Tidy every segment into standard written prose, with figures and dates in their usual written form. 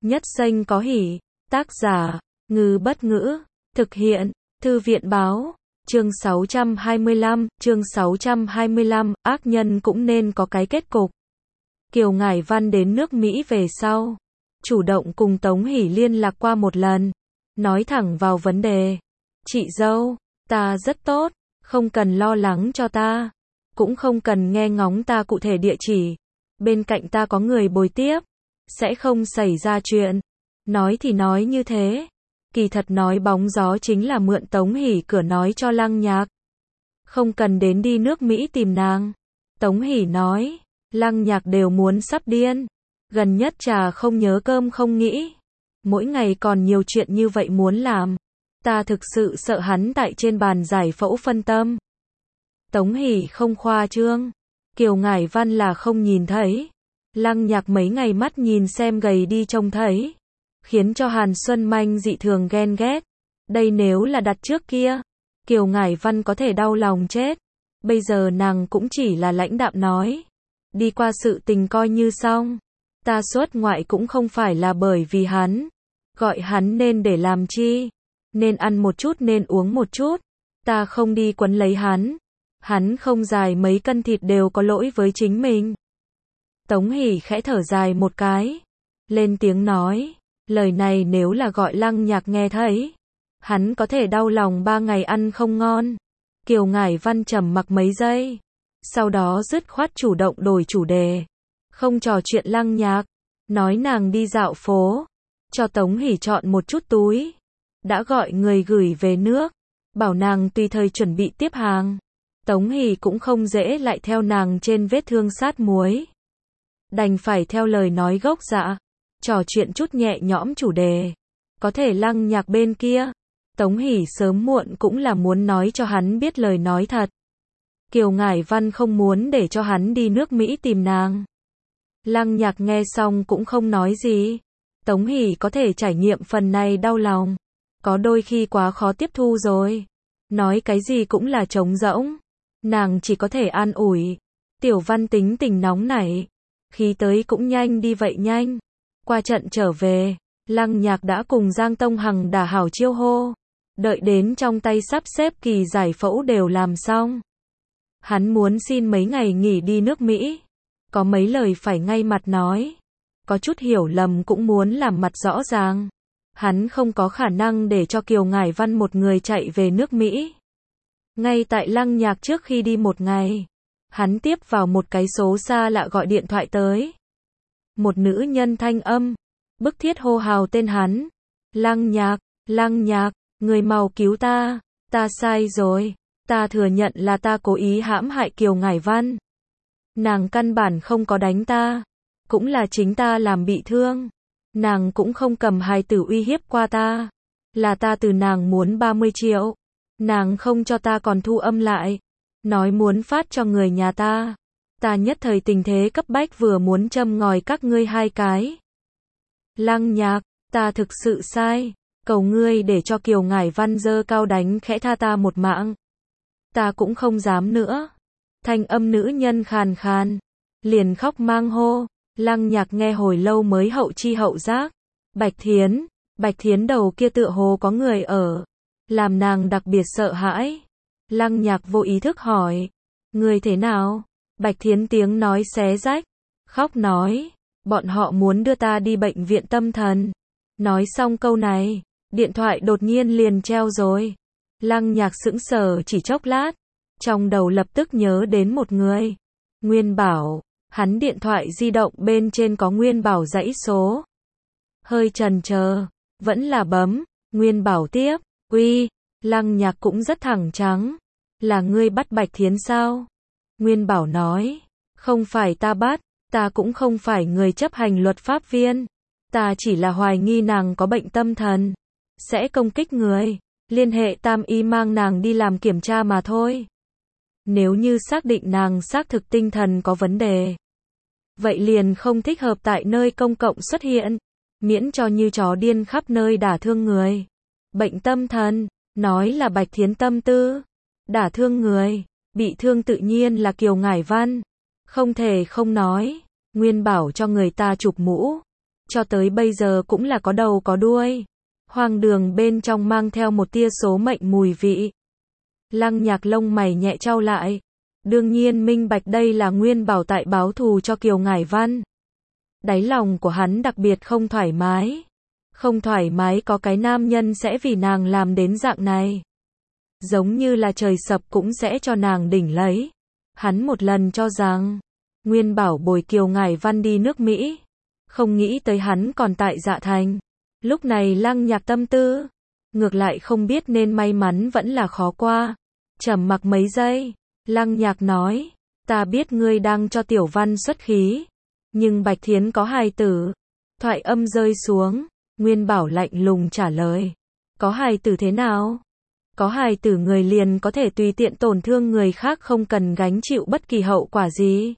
Nhất Xanh có hỉ. Tác giả, Ngư Bất Ngữ. Thực hiện, Thư viện Báo. Chương 625, ác nhân cũng nên có cái kết cục. Kiều Ngải Văn đến nước Mỹ về sau, chủ động cùng Tống Hỷ liên lạc qua một lần, nói thẳng vào vấn đề. Chị dâu, ta rất tốt, không cần lo lắng cho ta, cũng không cần nghe ngóng ta cụ thể địa chỉ, bên cạnh ta có người bồi tiếp, sẽ không xảy ra chuyện. Nói thì nói như thế, kỳ thật nói bóng gió chính là mượn Tống Hỷ cửa nói cho Lăng Nhạc. Không cần đến đi nước Mỹ tìm nàng. Tống Hỷ nói, Lăng Nhạc đều muốn sắp điên, gần nhất trà không nhớ cơm không nghĩ, mỗi ngày còn nhiều chuyện như vậy muốn làm, ta thực sự sợ hắn tại trên bàn giải phẫu phân tâm. Tống Hỷ không khoa trương, Kiều Ngải Văn là không nhìn thấy, Lăng Nhạc mấy ngày mắt nhìn xem gầy đi trông thấy, khiến cho Hàn Xuân Manh dị thường ghen ghét. Đây nếu là đặt trước kia, Kiều Ngải Văn có thể đau lòng chết. Bây giờ nàng cũng chỉ là lãnh đạm nói, đi qua sự tình coi như xong, ta xuất ngoại cũng không phải là bởi vì hắn, gọi hắn nên để làm chi, nên ăn một chút nên uống một chút, ta không đi quấn lấy hắn không dài mấy cân thịt đều có lỗi với chính mình. Tống Hỷ khẽ thở dài một cái, lên tiếng nói, lời này nếu là gọi Lăng Nhạc nghe thấy, hắn có thể đau lòng 3 ngày ăn không ngon. Kiều Ngải Văn trầm mặc mấy giây, sau đó dứt khoát chủ động đổi chủ đề, không trò chuyện Lăng Nhạc, nói nàng đi dạo phố, cho Tống Hỷ chọn một chút túi, đã gọi người gửi về nước, bảo nàng tùy thời chuẩn bị tiếp hàng. Tống Hỷ cũng không dễ lại theo nàng trên vết thương sát muối, đành phải theo lời nói gốc dạ, trò chuyện chút nhẹ nhõm chủ đề. Có thể Lăng Nhạc bên kia, Tống Hỷ sớm muộn cũng là muốn nói cho hắn biết lời nói thật. Kiều Ngải Văn không muốn để cho hắn đi nước Mỹ tìm nàng. Lăng Nhạc nghe xong cũng không nói gì. Tống Hỷ có thể trải nghiệm phần này đau lòng, có đôi khi quá khó tiếp thu rồi. Nói cái gì cũng là trống rỗng. Nàng chỉ có thể an ủi. Tiểu Văn tính tình nóng nảy, khi tới cũng nhanh đi vậy nhanh. Qua trận trở về, Lăng Nhạc đã cùng Giang Tông Hằng đả hảo chiêu hô. Đợi đến trong tay sắp xếp kỳ giải phẫu đều làm xong, hắn muốn xin mấy ngày nghỉ đi nước Mỹ. Có mấy lời phải ngay mặt nói, có chút hiểu lầm cũng muốn làm mặt rõ ràng. Hắn không có khả năng để cho Kiều Ngải Văn một người chạy về nước Mỹ. Ngay tại Lăng Nhạc trước khi đi một ngày, hắn tiếp vào một cái số xa lạ gọi điện thoại tới. Một nữ nhân thanh âm bức thiết hô hào tên hắn. Lăng Nhạc, người mau cứu ta sai rồi, ta thừa nhận là ta cố ý hãm hại Kiều Ngải Văn. Nàng căn bản không có đánh ta, cũng là chính ta làm bị thương. Nàng cũng không cầm hài tử uy hiếp qua ta, là ta từ nàng muốn 30 triệu, nàng không cho ta còn thu âm lại, nói muốn phát cho người nhà ta. Ta nhất thời tình thế cấp bách vừa muốn châm ngòi các ngươi hai cái. Lăng Nhạc, ta thực sự sai, cầu ngươi để cho Kiều Ngải Văn giơ cao đánh khẽ tha ta một mạng. Ta cũng không dám nữa. Thanh âm nữ nhân khàn khàn, liền khóc mang hô. Lăng Nhạc nghe hồi lâu mới hậu chi hậu giác. Bạch Thiến đầu kia tựa hồ có người ở, làm nàng đặc biệt sợ hãi. Lăng Nhạc vô ý thức hỏi, người thế nào? Bạch Thiến tiếng nói xé rách, khóc nói, bọn họ muốn đưa ta đi bệnh viện tâm thần. Nói xong câu này, điện thoại đột nhiên liền treo rồi. Lăng Nhạc sững sờ chỉ chốc lát, trong đầu lập tức nhớ đến một người. Nguyên Bảo, hắn điện thoại di động bên trên có Nguyên Bảo dãy số. Hơi chần chờ, vẫn là bấm. Nguyên Bảo tiếp, uy. Lăng Nhạc cũng rất thẳng trắng, là ngươi bắt Bạch Thiến sao? Nguyên Bảo nói, không phải ta bắt, ta cũng không phải người chấp hành luật pháp viên, ta chỉ là hoài nghi nàng có bệnh tâm thần, sẽ công kích người, liên hệ Tam Y mang nàng đi làm kiểm tra mà thôi. Nếu như xác định nàng xác thực tinh thần có vấn đề, vậy liền không thích hợp tại nơi công cộng xuất hiện, miễn cho như chó điên khắp nơi đả thương người. Bệnh tâm thần, nói là Bạch Thiến tâm tư, đả thương người, bị thương tự nhiên là Kiều Ngải Văn, không thể không nói. Nguyên Bảo cho người ta chụp mũ, cho tới bây giờ cũng là có đầu có đuôi. Hoang đường bên trong mang theo một tia số mệnh mùi vị. Lăng Nhạc lông mày nhẹ chau lại. Đương nhiên minh bạch đây là Nguyên Bảo tại báo thù cho Kiều Ngải Văn. Đáy lòng của hắn đặc biệt không thoải mái. Không thoải mái có cái nam nhân sẽ vì nàng làm đến dạng này. Giống như là trời sập cũng sẽ cho nàng đỉnh lấy. Hắn một lần cho rằng Nguyên Bảo bồi Kiều Ngải Văn đi nước Mỹ. Không nghĩ tới hắn còn tại Dạ Thành. Lúc này Lăng Nhạc tâm tư. Ngược lại không biết nên may mắn vẫn là khó qua. Trầm mặc mấy giây. Lăng Nhạc nói. Ta biết ngươi đang cho Tiểu Văn xuất khí. Nhưng Bạch Thiến có hài tử. Thoại âm rơi xuống. Nguyên Bảo lạnh lùng trả lời. Có hài tử thế nào? Có hài tử người liền có thể tùy tiện tổn thương người khác không cần gánh chịu bất kỳ hậu quả gì.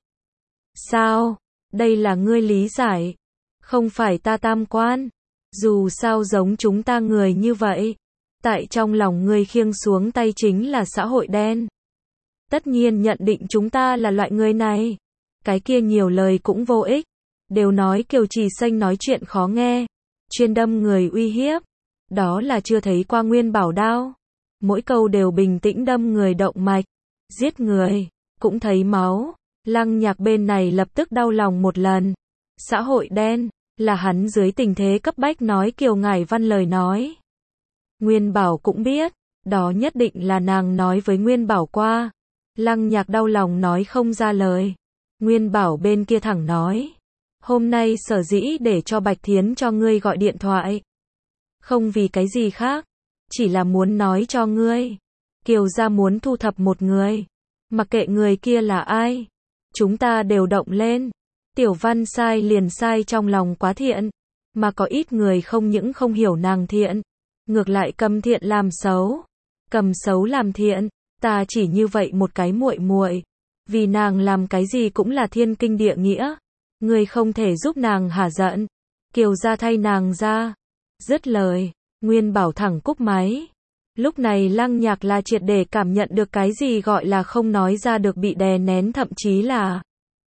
Sao? Đây là ngươi lý giải. Không phải ta tam quan. Dù sao giống chúng ta người như vậy. Tại trong lòng ngươi khiêng xuống tay chính là xã hội đen. Tất nhiên nhận định chúng ta là loại người này. Cái kia nhiều lời cũng vô ích. Đều nói Kiều Trì Xanh nói chuyện khó nghe. Chuyên đâm người uy hiếp. Đó là chưa thấy qua Nguyên Bảo đao. Mỗi câu đều bình tĩnh đâm người động mạch. Giết người. Cũng thấy máu. Lăng Nhạc bên này lập tức đau lòng một lần. Xã hội đen. Là hắn dưới tình thế cấp bách nói Kiều Ngải Văn lời nói. Nguyên Bảo cũng biết. Đó nhất định là nàng nói với Nguyên Bảo qua. Lăng Nhạc đau lòng nói không ra lời. Nguyên Bảo bên kia thẳng nói. Hôm nay sở dĩ để cho Bạch Thiến cho ngươi gọi điện thoại. Không vì cái gì khác. Chỉ là muốn nói cho ngươi. Kiều gia muốn thu thập một người. Mặc kệ người kia là ai. Chúng ta đều động lên. Tiểu Văn sai liền sai trong lòng quá thiện. Mà có ít người không những không hiểu nàng thiện. Ngược lại cầm thiện làm xấu. Cầm xấu làm thiện. Ta chỉ như vậy một cái muội muội. Vì nàng làm cái gì cũng là thiên kinh địa nghĩa. Ngươi không thể giúp nàng hả giận. Kiều gia thay nàng ra. Dứt lời. Nguyên Bảo thẳng cúp máy. Lúc này Lăng Nhạc là triệt để cảm nhận được cái gì gọi là không nói ra được bị đè nén thậm chí là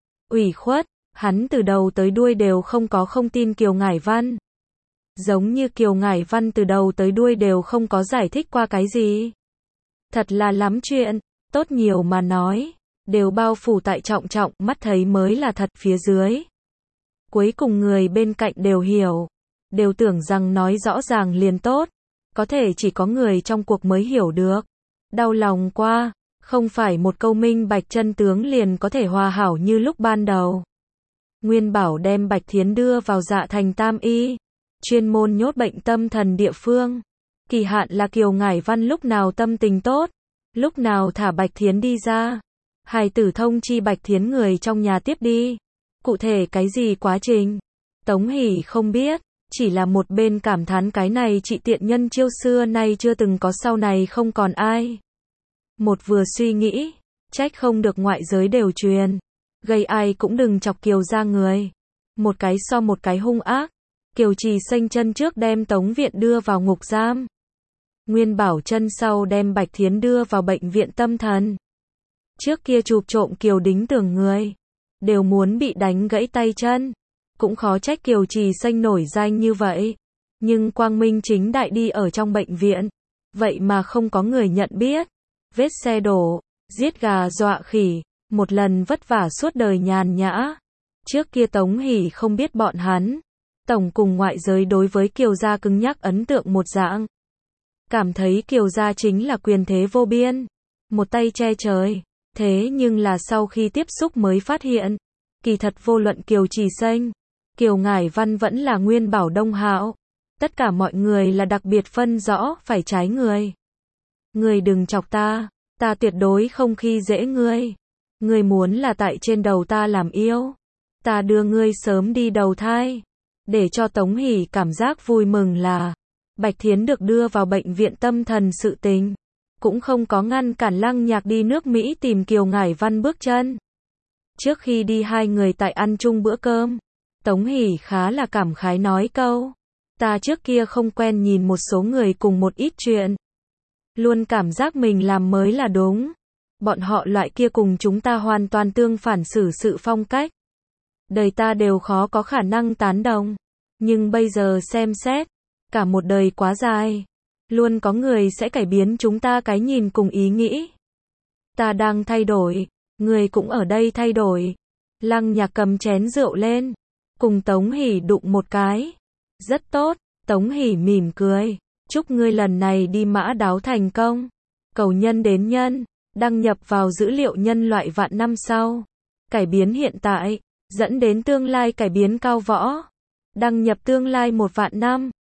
ủy khuất. Hắn từ đầu tới đuôi đều không tin Kiều Ngải Văn. Giống như Kiều Ngải Văn từ đầu tới đuôi đều không có giải thích qua cái gì. Thật là lắm chuyện, tốt nhiều mà nói, đều bao phủ tại trọng mắt thấy mới là thật phía dưới. Cuối cùng người bên cạnh đều hiểu, đều tưởng rằng nói rõ ràng liền tốt, có thể chỉ có người trong cuộc mới hiểu được. Đau lòng qua, không phải một câu minh bạch chân tướng liền có thể hòa hảo như lúc ban đầu. Nguyên Bảo đem Bạch Thiến đưa vào Dạ Thành Tam Y, chuyên môn nhốt bệnh tâm thần địa phương. Kỳ hạn là Kiều Ngải Văn lúc nào tâm tình tốt, lúc nào thả Bạch Thiến đi ra. Hài tử thông chi Bạch Thiến người trong nhà tiếp đi. Cụ thể cái gì quá trình, Tống Hỷ không biết, chỉ là một bên cảm thán cái này chị tiện nhân chiêu xưa nay chưa từng có sau này không còn ai. Một vừa suy nghĩ, trách không được ngoại giới đều truyền. Gây ai cũng đừng chọc Kiều gia người. Một cái so một cái hung ác. Kiều Trì Xanh chân trước đem Tống Viện đưa vào ngục giam. Nguyên Bảo chân sau đem Bạch Thiến đưa vào bệnh viện tâm thần. Trước kia chụp trộm Kiều Đính tưởng người. Đều muốn bị đánh gãy tay chân. Cũng khó trách Kiều Trì Xanh nổi danh như vậy. Nhưng quang minh chính đại đi ở trong bệnh viện. Vậy mà không có người nhận biết. Vết xe đổ, giết gà dọa khỉ. Một lần vất vả suốt đời nhàn nhã. Trước kia Tống Hỷ không biết bọn hắn. Tổng cùng ngoại giới đối với Kiều gia cứng nhắc ấn tượng một dạng. Cảm thấy Kiều gia chính là quyền thế vô biên. Một tay che trời. Thế nhưng là sau khi tiếp xúc mới phát hiện. Kỳ thật vô luận Kiều Trì Xanh, Kiều Ngải Văn vẫn là Nguyên Bảo Đông Hạo. Tất cả mọi người là đặc biệt phân rõ phải trái người. Người đừng chọc ta. Ta tuyệt đối không khi dễ ngươi. Ngươi muốn là tại trên đầu ta làm yêu. Ta đưa ngươi sớm đi đầu thai. Để cho Tống Hỷ cảm giác vui mừng là Bạch Thiến được đưa vào bệnh viện tâm thần sự tình. Cũng không có ngăn cản Lăng Nhạc đi nước Mỹ tìm Kiều Ngải Văn bước chân. Trước khi đi hai người tại ăn chung bữa cơm. Tống Hỷ khá là cảm khái nói câu. Ta trước kia không quen nhìn một số người cùng một ít chuyện. Luôn cảm giác mình làm mới là đúng. Bọn họ loại kia cùng chúng ta hoàn toàn tương phản xử sự phong cách. Đời ta đều khó có khả năng tán đồng. Nhưng bây giờ xem xét, cả một đời quá dài, luôn có người sẽ cải biến chúng ta cái nhìn cùng ý nghĩ. Ta đang thay đổi, người cũng ở đây thay đổi. Lăng Nhạc cầm chén rượu lên, cùng Tống Hỷ đụng một cái. Rất tốt, Tống Hỷ mỉm cười. Chúc ngươi lần này đi Mã Đáo thành công. Cầu nhân đến nhân, đăng nhập vào dữ liệu nhân loại vạn năm sau. Cải biến hiện tại, dẫn đến tương lai cải biến cao võ. Đăng nhập tương lai 1 vạn năm.